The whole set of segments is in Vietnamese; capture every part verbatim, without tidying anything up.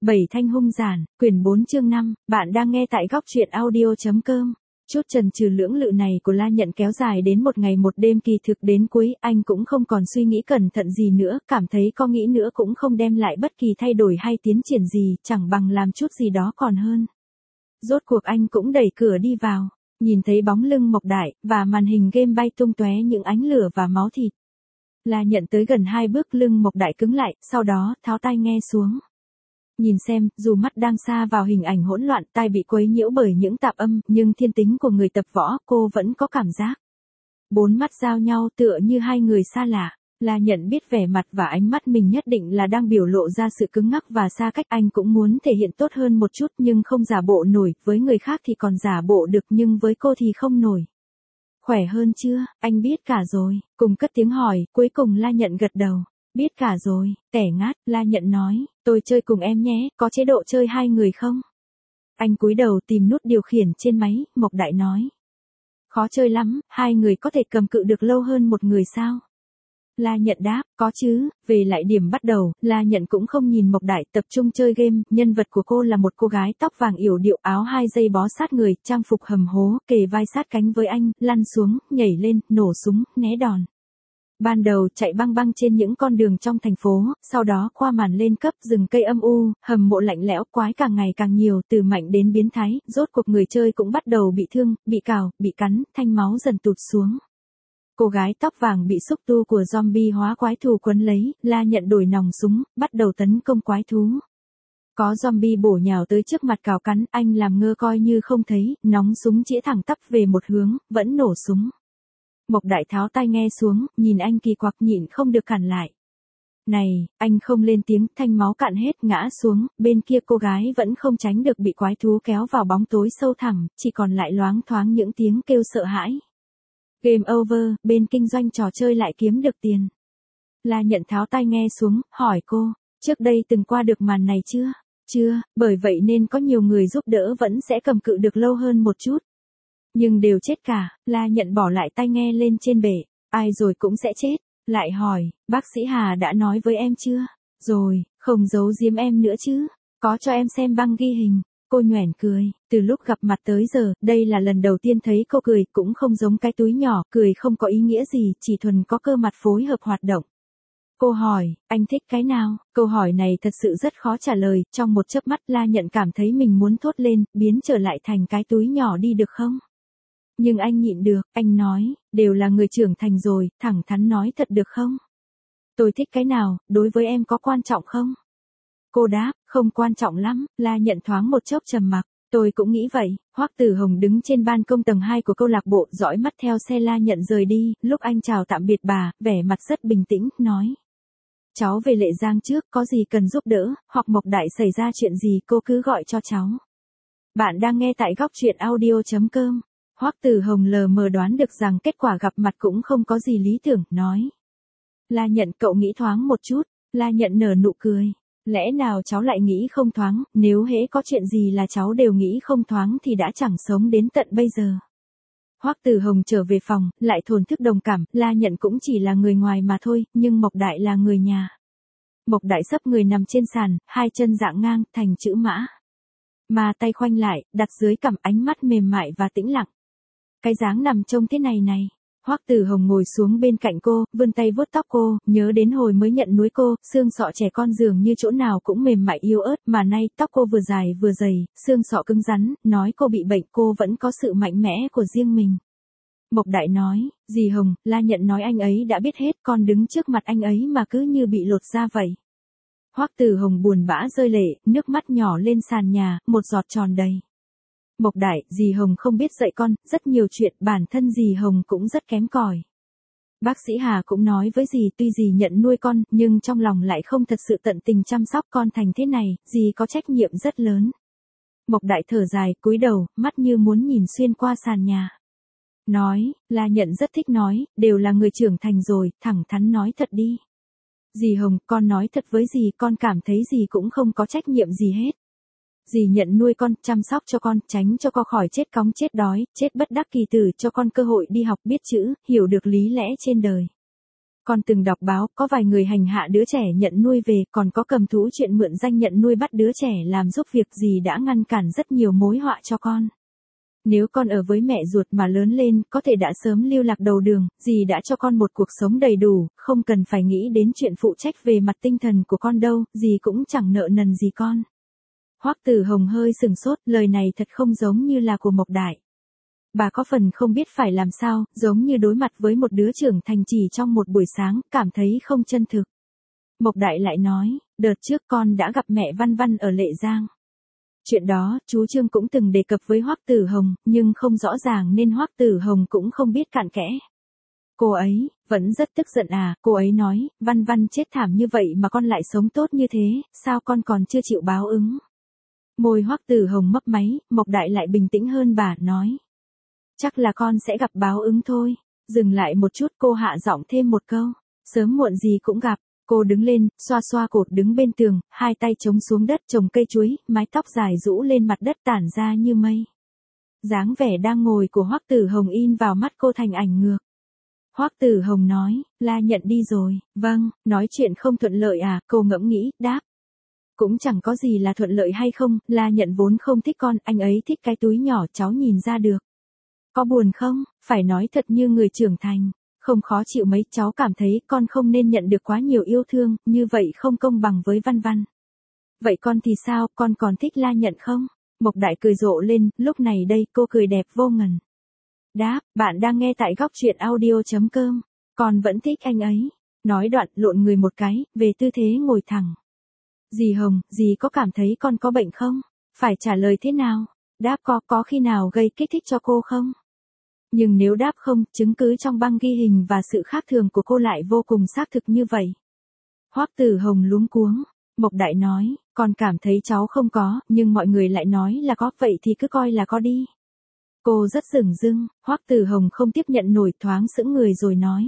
Bảy thanh hung giản, quyển bốn chương năm, bạn đang nghe tại góc truyện audio.com. Chút chần chừ lưỡng lự này của La Nhận kéo dài đến một ngày một đêm, kỳ thực đến cuối, anh cũng không còn suy nghĩ cẩn thận gì nữa, cảm thấy có nghĩ nữa cũng không đem lại bất kỳ thay đổi hay tiến triển gì, chẳng bằng làm chút gì đó còn hơn. Rốt cuộc anh cũng đẩy cửa đi vào, nhìn thấy bóng lưng Mộc Đại, và màn hình game bay tung tóe những ánh lửa và máu thịt. La Nhận tới gần hai bước, lưng Mộc Đại cứng lại, sau đó tháo tai nghe xuống. Nhìn xem, dù mắt đang xa vào hình ảnh hỗn loạn, tai bị quấy nhiễu bởi những tạp âm, nhưng thiên tính của người tập võ, cô vẫn có cảm giác. Bốn mắt giao nhau tựa như hai người xa lạ. La Nhận biết vẻ mặt và ánh mắt mình nhất định là đang biểu lộ ra sự cứng ngắc và xa cách. Anh cũng muốn thể hiện tốt hơn một chút nhưng không giả bộ nổi, với người khác thì còn giả bộ được nhưng với cô thì không nổi. Khỏe hơn chưa, anh biết cả rồi, cùng cất tiếng hỏi, cuối cùng La Nhận gật đầu. Biết cả rồi, tẻ ngát, La Nhận nói, tôi chơi cùng em nhé, có chế độ chơi hai người không? Anh cúi đầu tìm nút điều khiển trên máy, Mộc Đại nói. Khó chơi lắm, hai người có thể cầm cự được lâu hơn một người sao? La Nhận đáp, có chứ. Về lại điểm bắt đầu, La Nhận cũng không nhìn Mộc Đại, tập trung chơi game. Nhân vật của cô là một cô gái tóc vàng yểu điệu, áo hai dây bó sát người, trang phục hầm hố, kề vai sát cánh với anh, lăn xuống, nhảy lên, nổ súng, né đòn. Ban đầu chạy băng băng trên những con đường trong thành phố, sau đó qua màn lên cấp, rừng cây âm u, hầm mộ lạnh lẽo, quái càng ngày càng nhiều, từ mạnh đến biến thái, rốt cuộc người chơi cũng bắt đầu bị thương, bị cào, bị cắn, thanh máu dần tụt xuống. Cô gái tóc vàng bị xúc tu của zombie hóa quái thú quấn lấy, La Nhận đổi nòng súng, bắt đầu tấn công quái thú. Có zombie bổ nhào tới trước mặt cào cắn, anh làm ngơ coi như không thấy, nóng súng chĩa thẳng tắp về một hướng, vẫn nổ súng. Mộc Đại tháo tai nghe xuống, nhìn anh kỳ quặc, nhịn không được cản lại. Này, anh không lên tiếng, thanh máu cạn hết, ngã xuống, bên kia cô gái vẫn không tránh được bị quái thú kéo vào bóng tối sâu thẳm, chỉ còn lại loáng thoáng những tiếng kêu sợ hãi. Game over, bên kinh doanh trò chơi lại kiếm được tiền. La Nhận tháo tai nghe xuống, hỏi cô, trước đây từng qua được màn này chưa? Chưa, bởi vậy nên có nhiều người giúp đỡ vẫn sẽ cầm cự được lâu hơn một chút. Nhưng đều chết cả. La Nhận bỏ lại tai nghe lên trên bệ, ai rồi cũng sẽ chết. Lại hỏi, bác sĩ Hà đã nói với em chưa? Rồi, không giấu giếm em nữa chứ? Có cho em xem băng ghi hình. Cô nhoẻn cười, từ lúc gặp mặt tới giờ, đây là lần đầu tiên thấy cô cười, cũng không giống cái túi nhỏ, cười không có ý nghĩa gì, chỉ thuần có cơ mặt phối hợp hoạt động. Cô hỏi, anh thích cái nào? Câu hỏi này thật sự rất khó trả lời, trong một chớp mắt La Nhận cảm thấy mình muốn thốt lên, biến trở lại thành cái túi nhỏ đi được không? Nhưng anh nhịn được, anh nói, đều là người trưởng thành rồi, thẳng thắn nói thật được không? Tôi thích cái nào, đối với em có quan trọng không? Cô đáp, không quan trọng lắm. La Nhận thoáng một chốc trầm mặc, tôi cũng nghĩ vậy. Hoắc Tử Hồng đứng trên ban công tầng hai của câu lạc bộ, dõi mắt theo xe La Nhận rời đi, lúc anh chào tạm biệt bà, vẻ mặt rất bình tĩnh, nói. Cháu về Lệ Giang trước, có gì cần giúp đỡ, hoặc Mộc Đại xảy ra chuyện gì cô cứ gọi cho cháu. Bạn đang nghe tại góc truyện audio.com. Hoắc Tử Hồng lờ mờ đoán được rằng kết quả gặp mặt cũng không có gì lý tưởng, nói. La Nhận, cậu nghĩ thoáng một chút. La Nhận nở nụ cười. Lẽ nào cháu lại nghĩ không thoáng, nếu hễ có chuyện gì là cháu đều nghĩ không thoáng thì đã chẳng sống đến tận bây giờ. Hoắc Tử Hồng trở về phòng, lại thổn thức đồng cảm, La Nhận cũng chỉ là người ngoài mà thôi, nhưng Mộc Đại là người nhà. Mộc Đại sấp người nằm trên sàn, hai chân dạng ngang, thành chữ mã. Mà tay khoanh lại, đặt dưới cằm, ánh mắt mềm mại và tĩnh lặng. Cái dáng nằm trông thế này này. Hoắc Tử Hồng ngồi xuống bên cạnh cô, vươn tay vuốt tóc cô, nhớ đến hồi mới nhận nuôi cô, xương sọ trẻ con dường như chỗ nào cũng mềm mại yếu ớt, mà nay tóc cô vừa dài vừa dày, xương sọ cứng rắn, nói cô bị bệnh, cô vẫn có sự mạnh mẽ của riêng mình. Mộc Đại nói, dì Hồng, La Nhận nói anh ấy đã biết hết, con đứng trước mặt anh ấy mà cứ như bị lột da vậy. Hoắc Tử Hồng buồn bã rơi lệ, nước mắt nhỏ lên sàn nhà, một giọt tròn đầy. Mộc Đại, dì Hồng không biết dạy con, rất nhiều chuyện, bản thân dì Hồng cũng rất kém cỏi. Bác sĩ Hà cũng nói với dì, tuy dì nhận nuôi con, nhưng trong lòng lại không thật sự tận tình chăm sóc con thành thế này, dì có trách nhiệm rất lớn. Mộc Đại thở dài, cúi đầu, mắt như muốn nhìn xuyên qua sàn nhà. Nói, La Nhận rất thích nói, đều là người trưởng thành rồi, thẳng thắn nói thật đi. Dì Hồng, con nói thật với dì, con cảm thấy dì cũng không có trách nhiệm gì hết. Dì nhận nuôi con, chăm sóc cho con, tránh cho con khỏi chết cóng chết đói, chết bất đắc kỳ tử, cho con cơ hội đi học biết chữ, hiểu được lý lẽ trên đời. Con từng đọc báo, có vài người hành hạ đứa trẻ nhận nuôi về, còn có cầm thú chuyện mượn danh nhận nuôi bắt đứa trẻ làm giúp việc gì đã ngăn cản rất nhiều mối họa cho con. Nếu con ở với mẹ ruột mà lớn lên, có thể đã sớm lưu lạc đầu đường, dì đã cho con một cuộc sống đầy đủ, không cần phải nghĩ đến chuyện phụ trách về mặt tinh thần của con đâu, dì cũng chẳng nợ nần gì con. Hoắc Tử Hồng hơi sừng sốt, lời này thật không giống như là của Mộc Đại. Bà có phần không biết phải làm sao, giống như đối mặt với một đứa trưởng thành chỉ trong một buổi sáng, cảm thấy không chân thực. Mộc Đại lại nói, đợt trước con đã gặp mẹ Văn Văn ở Lệ Giang. Chuyện đó, chú Trương cũng từng đề cập với Hoắc Tử Hồng, nhưng không rõ ràng nên Hoắc Tử Hồng cũng không biết cặn kẽ. Cô ấy, vẫn rất tức giận à, cô ấy nói, Văn Văn chết thảm như vậy mà con lại sống tốt như thế, sao con còn chưa chịu báo ứng. Môi Hoắc Tử Hồng mấp máy, Mộc Đại lại bình tĩnh hơn bà, nói. Chắc là con sẽ gặp báo ứng thôi. Dừng lại một chút, cô hạ giọng thêm một câu. Sớm muộn gì cũng gặp. Cô đứng lên, xoa xoa cột đứng bên tường, hai tay chống xuống đất trồng cây chuối, mái tóc dài rũ lên mặt đất tản ra như mây. Dáng vẻ đang ngồi của Hoắc Tử Hồng in vào mắt cô thành ảnh ngược. Hoắc Tử Hồng nói, La Nhận đi rồi. Vâng, nói chuyện không thuận lợi à, cô ngẫm nghĩ, đáp. Cũng chẳng có gì là thuận lợi hay không, La Nhận vốn không thích con, anh ấy thích cái túi nhỏ, cháu nhìn ra được. Có buồn không? Phải nói thật như người trưởng thành. Không khó chịu mấy, cháu cảm thấy con không nên nhận được quá nhiều yêu thương, như vậy không công bằng với Văn Văn. Vậy con thì sao, con còn thích La Nhận không? Mộc Đại cười rộ lên, lúc này đây cô cười đẹp vô ngần. Đáp, bạn đang nghe tại góc truyện audio chấm com. Con vẫn thích anh ấy. Nói đoạn lộn người một cái, về tư thế ngồi thẳng. Dì Hồng, dì có cảm thấy con có bệnh không? Phải trả lời thế nào? Đáp có, có khi nào gây kích thích cho cô không? Nhưng nếu đáp không, chứng cứ trong băng ghi hình và sự khác thường của cô lại vô cùng xác thực như vậy. Hoắc Tử Hồng luống cuống. Mộc Đại nói, con cảm thấy cháu không có, nhưng mọi người lại nói là có, vậy thì cứ coi là có đi. Cô rất dửng dưng, Hoắc Tử Hồng không tiếp nhận nổi, thoáng sững người rồi nói.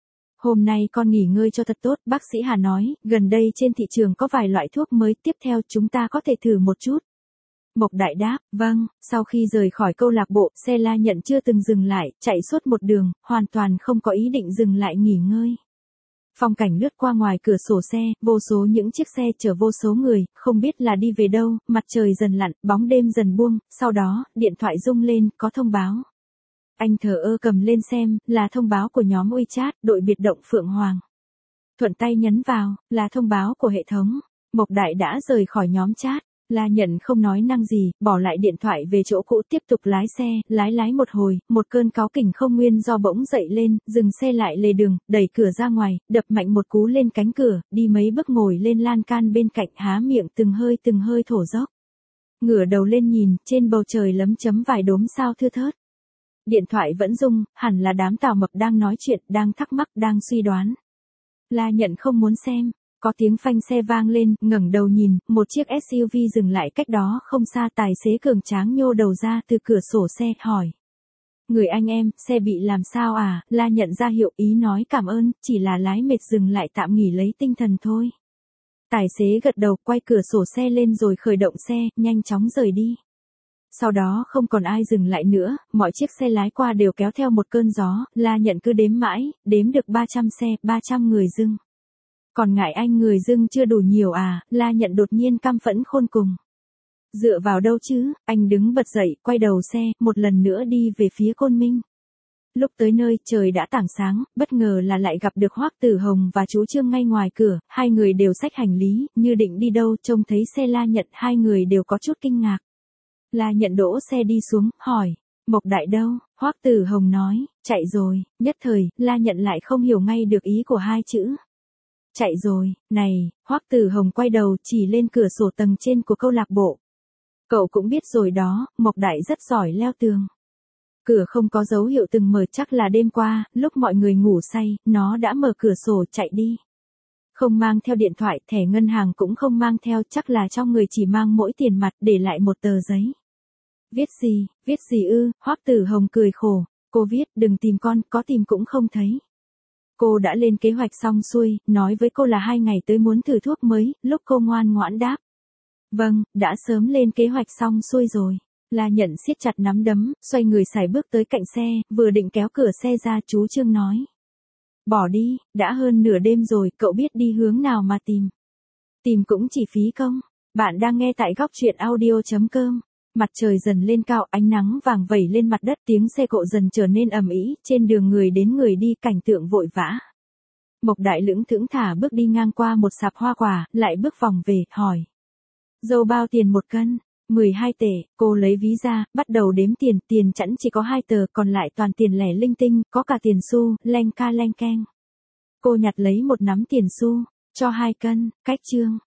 Hôm nay con nghỉ ngơi cho thật tốt, bác sĩ Hà nói, gần đây trên thị trường có vài loại thuốc mới, tiếp theo chúng ta có thể thử một chút. Mộc Đại đáp, vâng, sau khi rời khỏi câu lạc bộ, xe La Nhận chưa từng dừng lại, chạy suốt một đường, hoàn toàn không có ý định dừng lại nghỉ ngơi. Phong cảnh lướt qua ngoài cửa sổ xe, vô số những chiếc xe chở vô số người, không biết là đi về đâu, mặt trời dần lặn, bóng đêm dần buông, sau đó, điện thoại rung lên, có thông báo. Anh thờ ơ cầm lên xem, là thông báo của nhóm WeChat, đội biệt động Phượng Hoàng. Thuận tay nhấn vào, là thông báo của hệ thống. Mộc Đại đã rời khỏi nhóm chat. La Nhận không nói năng gì, bỏ lại điện thoại về chỗ cũ tiếp tục lái xe, lái lái một hồi, một cơn cáu kỉnh không nguyên do bỗng dậy lên, dừng xe lại lề đường, đẩy cửa ra ngoài, đập mạnh một cú lên cánh cửa, đi mấy bước ngồi lên lan can bên cạnh, há miệng từng hơi từng hơi thổ dốc. Ngửa đầu lên nhìn, trên bầu trời lấm chấm vài đốm sao thưa thớt. Điện thoại vẫn rung, hẳn là đám Tào Mập đang nói chuyện, đang thắc mắc, đang suy đoán. La Nhận không muốn xem. Có tiếng phanh xe vang lên, ngẩng đầu nhìn, một chiếc ét u vê dừng lại cách đó không xa, tài xế cường tráng nhô đầu ra từ cửa sổ xe, hỏi. Người anh em, xe bị làm sao à? La Nhận ra hiệu, ý nói cảm ơn, chỉ là lái mệt dừng lại tạm nghỉ lấy tinh thần thôi. Tài xế gật đầu, quay cửa sổ xe lên rồi khởi động xe, nhanh chóng rời đi. Sau đó không còn ai dừng lại nữa, mọi chiếc xe lái qua đều kéo theo một cơn gió, La Nhận cứ đếm mãi, đếm được ba trăm xe, ba trăm người dưng. Còn ngại anh người dưng chưa đủ nhiều à, La Nhận đột nhiên căm phẫn khôn cùng. Dựa vào đâu chứ, anh đứng bật dậy, quay đầu xe, một lần nữa đi về phía Côn Minh. Lúc tới nơi, trời đã tảng sáng, bất ngờ là lại gặp được Hoắc Tử Hồng và chú Trương ngay ngoài cửa, hai người đều xách hành lý, như định đi đâu, trông thấy xe La Nhận, hai người đều có chút kinh ngạc. La Nhận đỗ xe đi xuống, hỏi, Mộc Đại đâu? Hoắc Tử Hồng nói, chạy rồi, nhất thời, La Nhận lại không hiểu ngay được ý của hai chữ. Chạy rồi, này, Hoắc Tử Hồng quay đầu chỉ lên cửa sổ tầng trên của câu lạc bộ. Cậu cũng biết rồi đó, Mộc Đại rất giỏi leo tường. Cửa không có dấu hiệu từng mở, chắc là đêm qua, lúc mọi người ngủ say, nó đã mở cửa sổ chạy đi. Không mang theo điện thoại, thẻ ngân hàng cũng không mang theo, chắc là trong người chỉ mang mỗi tiền mặt, để lại một tờ giấy. Viết gì, viết gì ư? Hoắc Tử Hồng cười khổ, cô viết, đừng tìm con, có tìm cũng không thấy. Cô đã lên kế hoạch xong xuôi, nói với cô là hai ngày tới muốn thử thuốc mới, lúc cô ngoan ngoãn đáp. Vâng, đã sớm lên kế hoạch xong xuôi rồi. La Nhận siết chặt nắm đấm, xoay người sải bước tới cạnh xe, vừa định kéo cửa xe ra, chú Trương nói. Bỏ đi, đã hơn nửa đêm rồi, cậu biết đi hướng nào mà tìm. Tìm cũng chỉ phí công. Bạn đang nghe tại góc truyện audio.com. Mặt trời dần lên cao, ánh nắng vàng vẩy lên mặt đất, tiếng xe cộ dần trở nên ầm ĩ, trên đường người đến người đi, cảnh tượng vội vã. Mộc Đại Lưỡng thững thả bước đi ngang qua một sạp hoa quả, lại bước vòng về, hỏi. Dâu bao tiền một cân? mười hai tệ, cô lấy ví ra, bắt đầu đếm tiền, tiền chẵn chỉ có hai tờ, còn lại toàn tiền lẻ linh tinh, có cả tiền xu, leng ca leng keng. Cô nhặt lấy một nắm tiền xu, cho hai cân, cách chương.